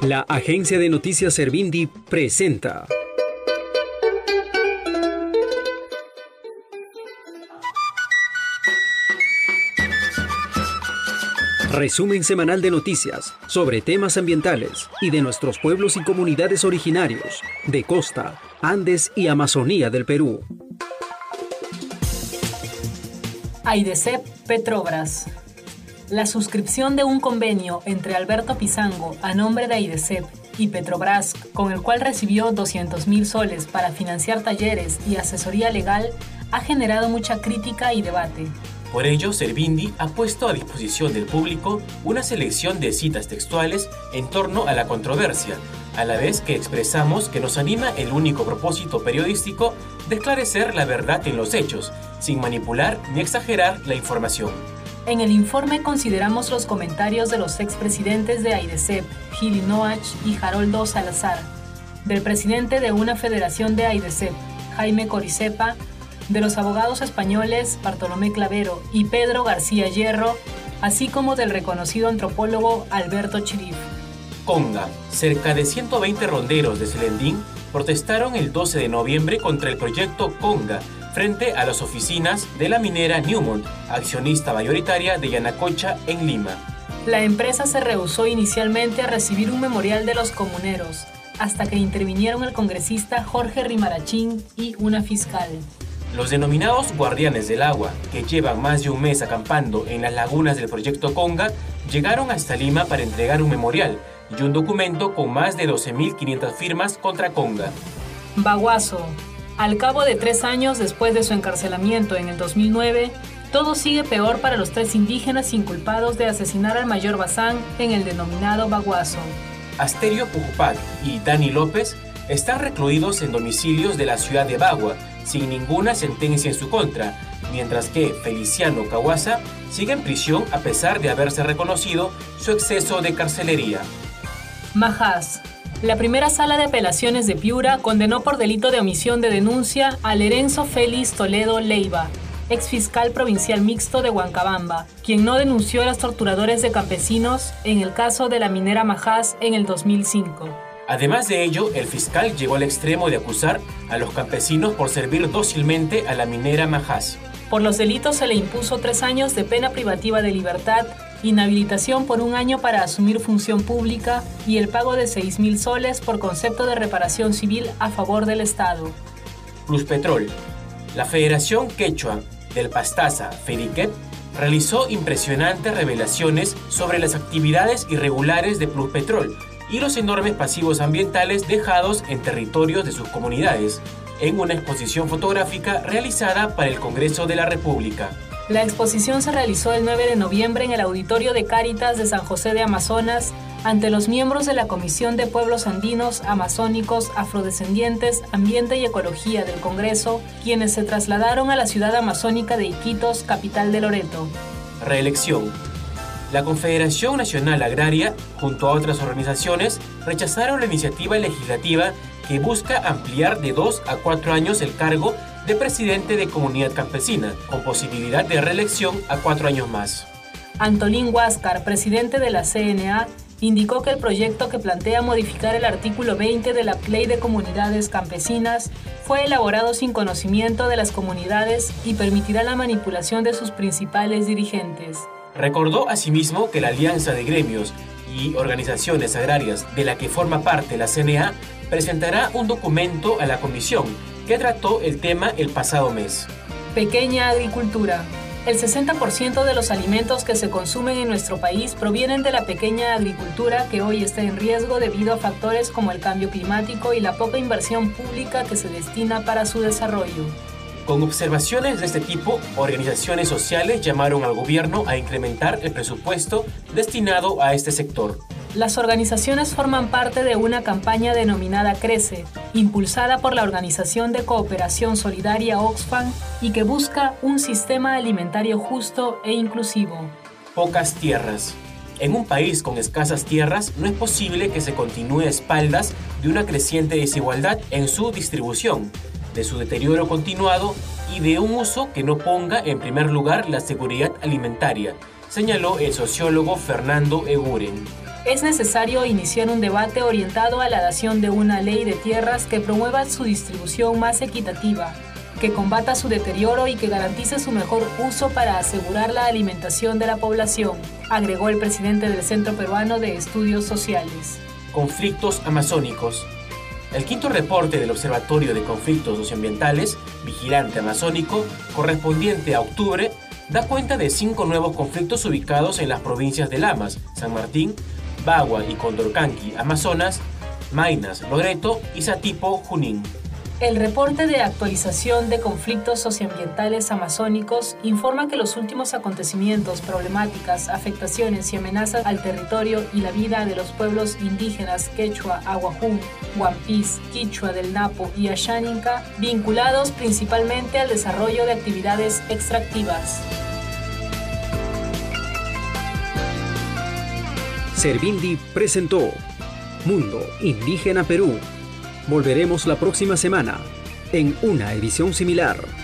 La agencia de noticias Servindi presenta resumen semanal de noticias sobre temas ambientales y de nuestros pueblos y comunidades originarios de costa, Andes y Amazonía del Perú. AIDESEP Petrobras. La suscripción de un convenio entre Alberto Pizango a nombre de AIDESEP y Petrobras, con el cual recibió 200.000 soles para financiar talleres y asesoría legal, ha generado mucha crítica y debate. Por ello, Servindi ha puesto a disposición del público una selección de citas textuales en torno a la controversia, a la vez que expresamos que nos anima el único propósito periodístico de esclarecer la verdad en los hechos, sin manipular ni exagerar la información. En el informe consideramos los comentarios de los expresidentes de AIDESEP, Gili Noach y Haroldo Salazar, del presidente de una federación de AIDESEP, Jaime Coricepa, de los abogados españoles Bartolomé Clavero y Pedro García Hierro, así como del reconocido antropólogo Alberto Chirif. Conga. Cerca de 120 ronderos de Selendín protestaron el 12 de noviembre contra el proyecto Conga frente a las oficinas de la minera Newmont, accionista mayoritaria de Yanacocha en Lima. La empresa se rehusó inicialmente a recibir un memorial de los comuneros, hasta que intervinieron el congresista Jorge Rimarachín y una fiscal. Los denominados guardianes del agua, que llevan más de un mes acampando en las lagunas del proyecto Conga, llegaron hasta Lima para entregar un memorial y un documento con más de 12.500 firmas contra Conga. Baguazo. Al cabo de 3 años después de su encarcelamiento en el 2009, todo sigue peor para los 3 indígenas inculpados de asesinar al mayor Bazán en el denominado Baguazo. Asterio Pujupac y Dani López están recluidos en domicilios de la ciudad de Bagua, sin ninguna sentencia en su contra, mientras que Feliciano Cahuasa sigue en prisión a pesar de haberse reconocido su exceso de carcelería. Majás. La primera sala de apelaciones de Piura condenó por delito de omisión de denuncia a Lorenzo Félix Toledo Leiva, exfiscal provincial mixto de Huancabamba, quien no denunció a los torturadores de campesinos en el caso de la minera Majás en el 2005. Además de ello, el fiscal llegó al extremo de acusar a los campesinos por servir dócilmente a la minera Majás. Por los delitos se le impuso 3 años de pena privativa de libertad, inhabilitación por 1 año para asumir función pública y el pago de 6.000 soles por concepto de reparación civil a favor del Estado. Pluspetrol. La Federación Quechua del Pastaza, FEDIQUEP, realizó impresionantes revelaciones sobre las actividades irregulares de Pluspetrol y los enormes pasivos ambientales dejados en territorios de sus comunidades, en una exposición fotográfica realizada para el Congreso de la República. La exposición se realizó el 9 de noviembre en el Auditorio de Cáritas de San José de Amazonas ante los miembros de la Comisión de Pueblos Andinos, Amazónicos, Afrodescendientes, Ambiente y Ecología del Congreso, quienes se trasladaron a la ciudad amazónica de Iquitos, capital de Loreto. Reelección. La Confederación Nacional Agraria, junto a otras organizaciones, rechazaron la iniciativa legislativa que busca ampliar de 2 a 4 años el cargo de presidente de Comunidad Campesina, con posibilidad de reelección a 4 años más. Antolín Huáscar, presidente de la CNA, indicó que el proyecto que plantea modificar el artículo 20 de la Ley de Comunidades Campesinas fue elaborado sin conocimiento de las comunidades y permitirá la manipulación de sus principales dirigentes. Recordó asimismo que la Alianza de Gremios y Organizaciones Agrarias de la que forma parte la CNA presentará un documento a la comisión que trató el tema el pasado mes. Pequeña agricultura. El 60% de los alimentos que se consumen en nuestro país provienen de la pequeña agricultura que hoy está en riesgo debido a factores como el cambio climático y la poca inversión pública que se destina para su desarrollo. Con observaciones de este tipo, organizaciones sociales llamaron al gobierno a incrementar el presupuesto destinado a este sector. Las organizaciones forman parte de una campaña denominada Crece, impulsada por la Organización de Cooperación Solidaria Oxfam y que busca un sistema alimentario justo e inclusivo. Pocas tierras. En un país con escasas tierras no es posible que se continúe a espaldas de una creciente desigualdad en su distribución, de su deterioro continuado y de un uso que no ponga en primer lugar la seguridad alimentaria, señaló el sociólogo Fernando Eguren. Es necesario iniciar un debate orientado a la dación de una ley de tierras que promueva su distribución más equitativa, que combata su deterioro y que garantice su mejor uso para asegurar la alimentación de la población, agregó el presidente del Centro Peruano de Estudios Sociales. Conflictos amazónicos. El quinto reporte del Observatorio de Conflictos Socioambientales, Vigilante Amazónico, correspondiente a octubre, da cuenta de 5 nuevos conflictos ubicados en las provincias de Lamas, San Martín, Bagua y Condorcanqui, Amazonas, Maynas, Loreto y Satipo, Junín. El reporte de actualización de conflictos socioambientales amazónicos informa que los últimos acontecimientos, problemáticas, afectaciones y amenazas al territorio y la vida de los pueblos indígenas quechua, aguajún, huampís, quichua del Napo y Ashaninka, vinculados principalmente al desarrollo de actividades extractivas. Servindi presentó Mundo Indígena Perú. Volveremos la próxima semana en una edición similar.